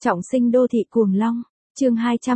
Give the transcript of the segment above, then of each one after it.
Trọng sinh đô thị cuồng long, chương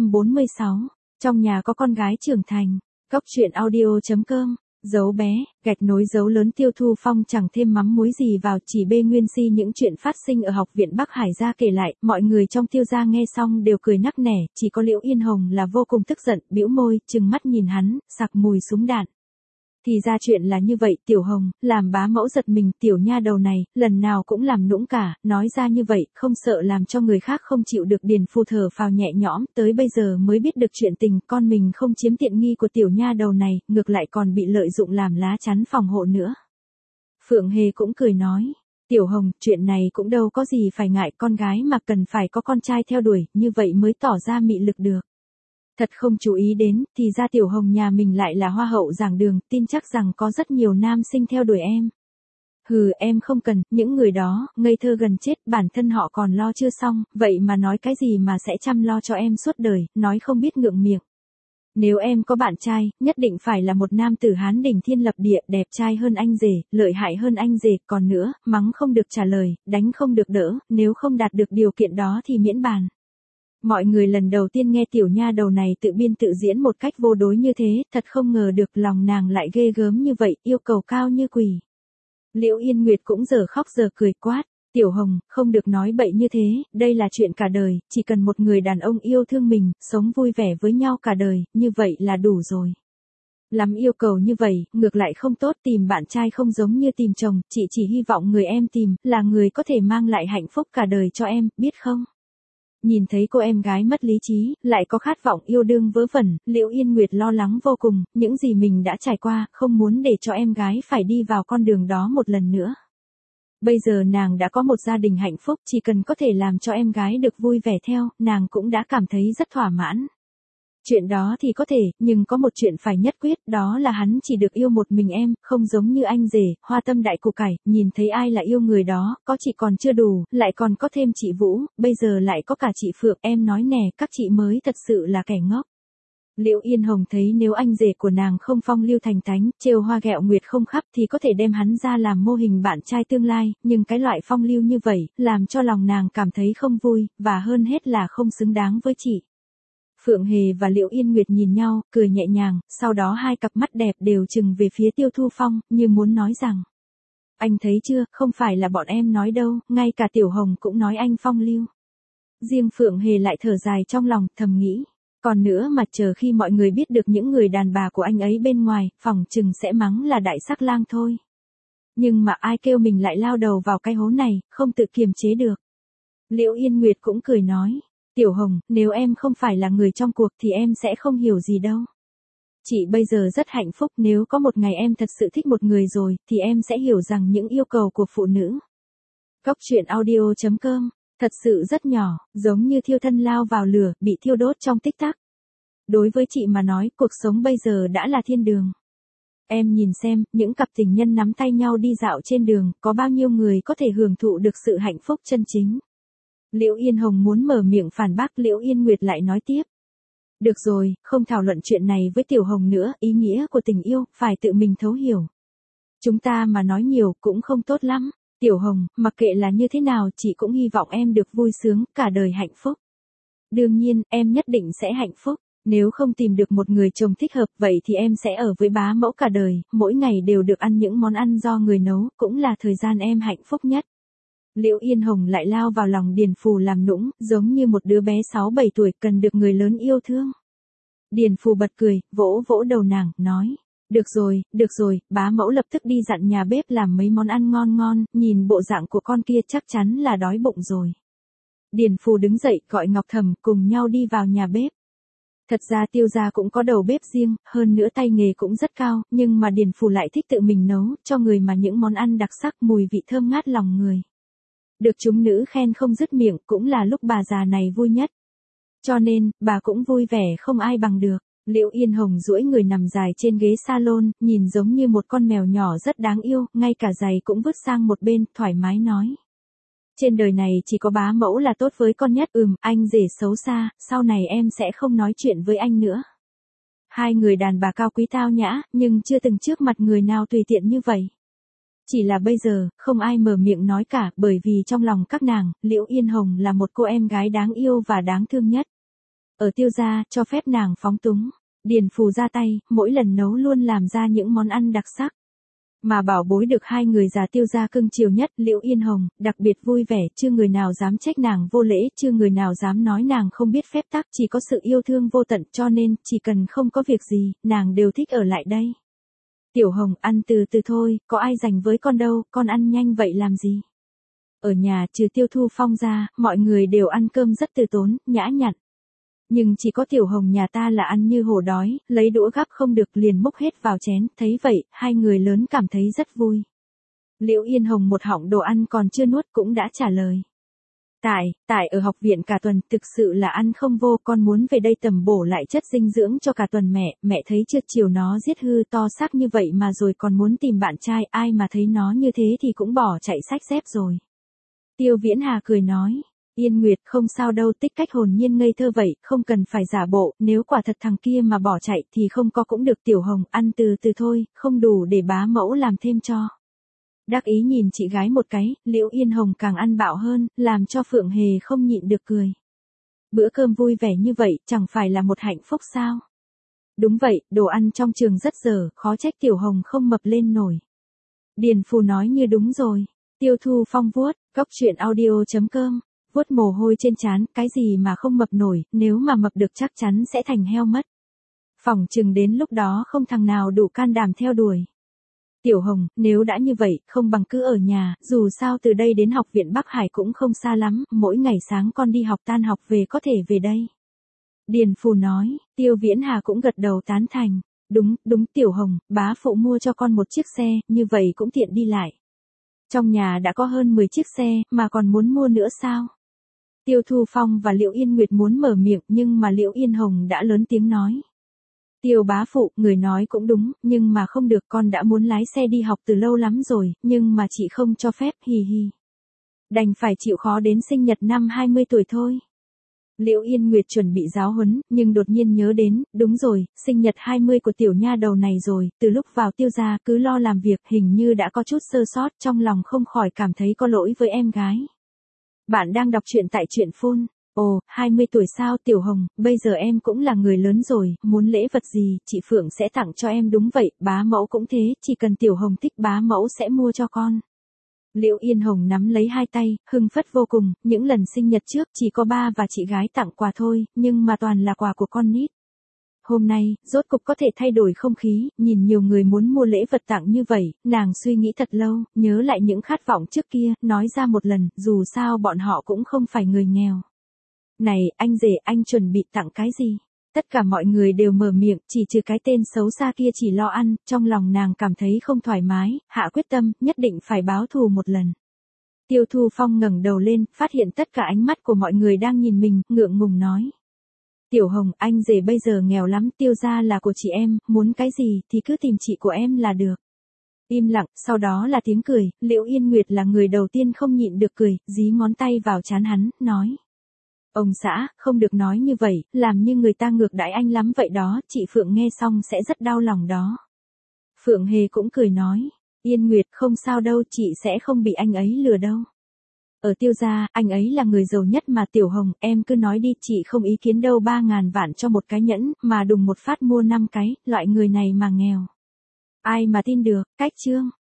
246, trong nhà có con gái trưởng thành, Cóc truyện audio.com, dấu bé, gạch nối dấu lớn Tiêu Thu Phong chẳng thêm mắm muối gì vào, chỉ bê nguyên si những chuyện phát sinh ở học viện Bắc Hải ra kể lại, mọi người trong Tiêu gia nghe xong đều cười nắc nẻ, chỉ có Liễu Yên Hồng là vô cùng tức giận, bĩu môi, trừng mắt nhìn hắn, sặc mùi súng đạn. Thì ra chuyện là như vậy, Tiểu Hồng, làm bá mẫu giật mình, tiểu nha đầu này, lần nào cũng làm nũng cả, nói ra như vậy, không sợ làm cho người khác không chịu được. Điền Phu thở phào nhẹ nhõm, tới bây giờ mới biết được chuyện tình, con mình không chiếm tiện nghi của tiểu nha đầu này, ngược lại còn bị lợi dụng làm lá chắn phòng hộ nữa. Phượng Hề cũng cười nói, Tiểu Hồng, chuyện này cũng đâu có gì phải ngại, con gái mà cần phải có con trai theo đuổi, như vậy mới tỏ ra mị lực được. Thật không chú ý đến, thì ra Tiểu Hồng nhà mình lại là hoa hậu giảng đường, tin chắc rằng có rất nhiều nam sinh theo đuổi em. Hừ, em không cần, những người đó, ngây thơ gần chết, bản thân họ còn lo chưa xong, vậy mà nói cái gì mà sẽ chăm lo cho em suốt đời, nói không biết ngượng miệng. Nếu em có bạn trai, nhất định phải là một nam tử Hán đỉnh thiên lập địa, đẹp trai hơn anh rể, lợi hại hơn anh rể, còn nữa, mắng không được trả lời, đánh không được đỡ, nếu không đạt được điều kiện đó thì miễn bàn. Mọi người lần đầu tiên nghe tiểu nha đầu này tự biên tự diễn một cách vô đối như thế, thật không ngờ được lòng nàng lại ghê gớm như vậy, yêu cầu cao như quỷ. Liễu Yên Nguyệt cũng giờ khóc giờ cười quát, Tiểu Hồng, không được nói bậy như thế, đây là chuyện cả đời, chỉ cần một người đàn ông yêu thương mình, sống vui vẻ với nhau cả đời, như vậy là đủ rồi. Lắm yêu cầu như vậy, ngược lại không tốt, tìm bạn trai không giống như tìm chồng, chị chỉ hy vọng người em tìm, là người có thể mang lại hạnh phúc cả đời cho em, biết không? Nhìn thấy cô em gái mất lý trí, lại có khát vọng yêu đương vớ vẩn, Liễu Yên Nguyệt lo lắng vô cùng, những gì mình đã trải qua, không muốn để cho em gái phải đi vào con đường đó một lần nữa. Bây giờ nàng đã có một gia đình hạnh phúc, chỉ cần có thể làm cho em gái được vui vẻ theo, nàng cũng đã cảm thấy rất thỏa mãn. Chuyện đó thì có thể, nhưng có một chuyện phải nhất quyết, đó là hắn chỉ được yêu một mình em, không giống như anh rể, hoa tâm đại củ cải, nhìn thấy ai là yêu người đó, có chị còn chưa đủ, lại còn có thêm chị Vũ, bây giờ lại có cả chị Phượng, em nói nè, các chị mới thật sự là kẻ ngốc. Liễu Yên Hồng thấy nếu anh rể của nàng không phong lưu thành thánh, trêu hoa ghẹo nguyệt không khắp thì có thể đem hắn ra làm mô hình bạn trai tương lai, nhưng cái loại phong lưu như vậy, làm cho lòng nàng cảm thấy không vui, và hơn hết là không xứng đáng với chị. Phượng Hề và Liễu Yên Nguyệt nhìn nhau, cười nhẹ nhàng, sau đó hai cặp mắt đẹp đều trừng về phía Tiêu Thu Phong, như muốn nói rằng, anh thấy chưa, không phải là bọn em nói đâu, ngay cả Tiểu Hồng cũng nói anh phong lưu. Riêng Phượng Hề lại thở dài trong lòng, thầm nghĩ, còn nữa mà chờ khi mọi người biết được những người đàn bà của anh ấy bên ngoài, phỏng chừng sẽ mắng là đại sắc lang thôi. Nhưng mà ai kêu mình lại lao đầu vào cái hố này, không tự kiềm chế được. Liễu Yên Nguyệt cũng cười nói, Tiểu Hồng, nếu em không phải là người trong cuộc thì em sẽ không hiểu gì đâu. Chị bây giờ rất hạnh phúc, nếu có một ngày em thật sự thích một người rồi, thì em sẽ hiểu rằng những yêu cầu của phụ nữ. Cóc truyện audio.com, thật sự rất nhỏ, giống như thiêu thân lao vào lửa, bị thiêu đốt trong tích tắc. Đối với chị mà nói, cuộc sống bây giờ đã là thiên đường. Em nhìn xem, những cặp tình nhân nắm tay nhau đi dạo trên đường, có bao nhiêu người có thể hưởng thụ được sự hạnh phúc chân chính. Liễu Yên Hồng muốn mở miệng phản bác, Liễu Yên Nguyệt lại nói tiếp. Được rồi, không thảo luận chuyện này với Tiểu Hồng nữa, ý nghĩa của tình yêu, phải tự mình thấu hiểu. Chúng ta mà nói nhiều cũng không tốt lắm. Tiểu Hồng, mặc kệ là như thế nào, chị cũng hy vọng em được vui sướng, cả đời hạnh phúc. Đương nhiên, em nhất định sẽ hạnh phúc. Nếu không tìm được một người chồng thích hợp, vậy thì em sẽ ở với bá mẫu cả đời, mỗi ngày đều được ăn những món ăn do người nấu, cũng là thời gian em hạnh phúc nhất. Liễu Yên Hồng lại lao vào lòng Điền Phù làm nũng, giống như một đứa bé 6-7 tuổi cần được người lớn yêu thương. Điền Phù bật cười, vỗ vỗ đầu nàng, nói, được rồi, bá mẫu lập tức đi dặn nhà bếp làm mấy món ăn ngon ngon, nhìn bộ dạng của con kia chắc chắn là đói bụng rồi. Điền Phù đứng dậy, gọi Ngọc Thầm, cùng nhau đi vào nhà bếp. Thật ra Tiêu gia cũng có đầu bếp riêng, hơn nữa tay nghề cũng rất cao, nhưng mà Điền Phù lại thích tự mình nấu, cho người mà những món ăn đặc sắc, mùi vị thơm ngát lòng người. Được chúng nữ khen không dứt miệng, cũng là lúc bà già này vui nhất. Cho nên, bà cũng vui vẻ không ai bằng được. Liễu Yên Hồng duỗi người nằm dài trên ghế salon, nhìn giống như một con mèo nhỏ rất đáng yêu, ngay cả giày cũng vứt sang một bên, thoải mái nói. Trên đời này chỉ có bá mẫu là tốt với con nhất, anh rể xấu xa, sau này em sẽ không nói chuyện với anh nữa. Hai người đàn bà cao quý tao nhã, nhưng chưa từng trước mặt người nào tùy tiện như vậy. Chỉ là bây giờ, không ai mở miệng nói cả, bởi vì trong lòng các nàng, Liễu Yên Hồng là một cô em gái đáng yêu và đáng thương nhất. Ở Tiêu gia, cho phép nàng phóng túng. Điền Phù ra tay, mỗi lần nấu luôn làm ra những món ăn đặc sắc. Mà bảo bối được hai người già Tiêu gia cưng chiều nhất, Liễu Yên Hồng, đặc biệt vui vẻ, chưa người nào dám trách nàng vô lễ, chưa người nào dám nói nàng không biết phép tắc, chỉ có sự yêu thương vô tận, cho nên, chỉ cần không có việc gì, nàng đều thích ở lại đây. Tiểu Hồng, ăn từ từ thôi, có ai rảnh với con đâu, con ăn nhanh vậy làm gì? Ở nhà, trừ Tiêu Thu Phong ra, mọi người đều ăn cơm rất từ tốn, nhã nhặn. Nhưng chỉ có Tiểu Hồng nhà ta là ăn như hổ đói, lấy đũa gắp không được liền múc hết vào chén, thấy vậy, hai người lớn cảm thấy rất vui. Liễu Yên Hồng một họng đồ ăn còn chưa nuốt cũng đã trả lời. Tại ở học viện cả tuần, thực sự là ăn không vô, con muốn về đây tầm bổ lại chất dinh dưỡng cho cả tuần mẹ thấy chưa, chiều nó giết hư to xác như vậy mà rồi còn muốn tìm bạn trai, ai mà thấy nó như thế thì cũng bỏ chạy xách dép rồi. Tiêu Viễn Hà cười nói. Yên Nguyệt, không sao đâu, Tích Cách hồn nhiên ngây thơ vậy, không cần phải giả bộ, nếu quả thật thằng kia mà bỏ chạy thì không có cũng được. Tiểu Hồng, ăn từ từ thôi, không đủ để bá mẫu làm thêm cho. Đắc ý nhìn chị gái một cái, Liễu Yên Hồng càng ăn bạo hơn, làm cho Phượng Hề không nhịn được cười. Bữa cơm vui vẻ như vậy, chẳng phải là một hạnh phúc sao? Đúng vậy, đồ ăn trong trường rất dở, khó trách Tiểu Hồng không mập lên nổi. Điền Phù nói như đúng rồi. Tiêu Thu Phong vuốt, góc truyện audio.com, vuốt mồ hôi trên trán, cái gì mà không mập nổi, nếu mà mập được chắc chắn sẽ thành heo mất. Phỏng chừng đến lúc đó không thằng nào đủ can đảm theo đuổi. Tiểu Hồng, nếu đã như vậy, không bằng cứ ở nhà, dù sao từ đây đến học viện Bắc Hải cũng không xa lắm, mỗi ngày sáng con đi học tan học về có thể về đây. Điền Phù nói, Tiêu Viễn Hà cũng gật đầu tán thành. Đúng Tiểu Hồng, bá phụ mua cho con một chiếc xe, như vậy cũng tiện đi lại. Trong nhà đã có hơn 10 chiếc xe, mà còn muốn mua nữa sao? Tiêu Thu Phong và Liễu Yên Nguyệt muốn mở miệng, nhưng mà Liễu Yên Hồng đã lớn tiếng nói. Tiêu bá phụ, người nói cũng đúng, nhưng mà không được, con đã muốn lái xe đi học từ lâu lắm rồi, nhưng mà chị không cho phép, hì hì. Đành phải chịu khó đến sinh nhật năm 20 tuổi thôi. Liễu Yên Nguyệt chuẩn bị giáo huấn, nhưng đột nhiên nhớ đến, đúng rồi, sinh nhật 20 của tiểu nha đầu này rồi, từ lúc vào Tiêu gia cứ lo làm việc, hình như đã có chút sơ sót, trong lòng không khỏi cảm thấy có lỗi với em gái. Bạn đang đọc truyện tại truyện Phun. Ồ, 20 tuổi sao Tiểu Hồng, bây giờ em cũng là người lớn rồi, muốn lễ vật gì, chị Phượng sẽ tặng cho em. Đúng vậy, bá mẫu cũng thế, chỉ cần Tiểu Hồng thích bá mẫu sẽ mua cho con. Liễu Yên Hồng nắm lấy hai tay, hưng phất vô cùng, những lần sinh nhật trước chỉ có ba và chị gái tặng quà thôi, nhưng mà toàn là quà của con nít. Hôm nay, rốt cục có thể thay đổi không khí, nhìn nhiều người muốn mua lễ vật tặng như vậy, nàng suy nghĩ thật lâu, nhớ lại những khát vọng trước kia, nói ra một lần, dù sao bọn họ cũng không phải người nghèo. Này, anh rể, anh chuẩn bị tặng cái gì? Tất cả mọi người đều mở miệng, chỉ trừ cái tên xấu xa kia chỉ lo ăn, trong lòng nàng cảm thấy không thoải mái, hạ quyết tâm, nhất định phải báo thù một lần. Tiêu Thu Phong ngẩng đầu lên, phát hiện tất cả ánh mắt của mọi người đang nhìn mình, ngượng ngùng nói. Tiểu Hồng, anh rể bây giờ nghèo lắm, Tiêu gia là của chị em, muốn cái gì thì cứ tìm chị của em là được. Im lặng, sau đó là tiếng cười, Liễu Yên Nguyệt là người đầu tiên không nhịn được cười, dí ngón tay vào trán hắn, nói. Ông xã, không được nói như vậy, làm như người ta ngược đãi anh lắm vậy đó, chị Phượng nghe xong sẽ rất đau lòng đó. Phượng Hề cũng cười nói, Yên Nguyệt không sao đâu, chị sẽ không bị anh ấy lừa đâu. Ở Tiêu gia, anh ấy là người giàu nhất mà. Tiểu Hồng, em cứ nói đi, chị không ý kiến đâu. 3.000 vạn cho một cái nhẫn, mà đùng một phát mua 5 cái, loại người này mà nghèo. Ai mà tin được, cách chương.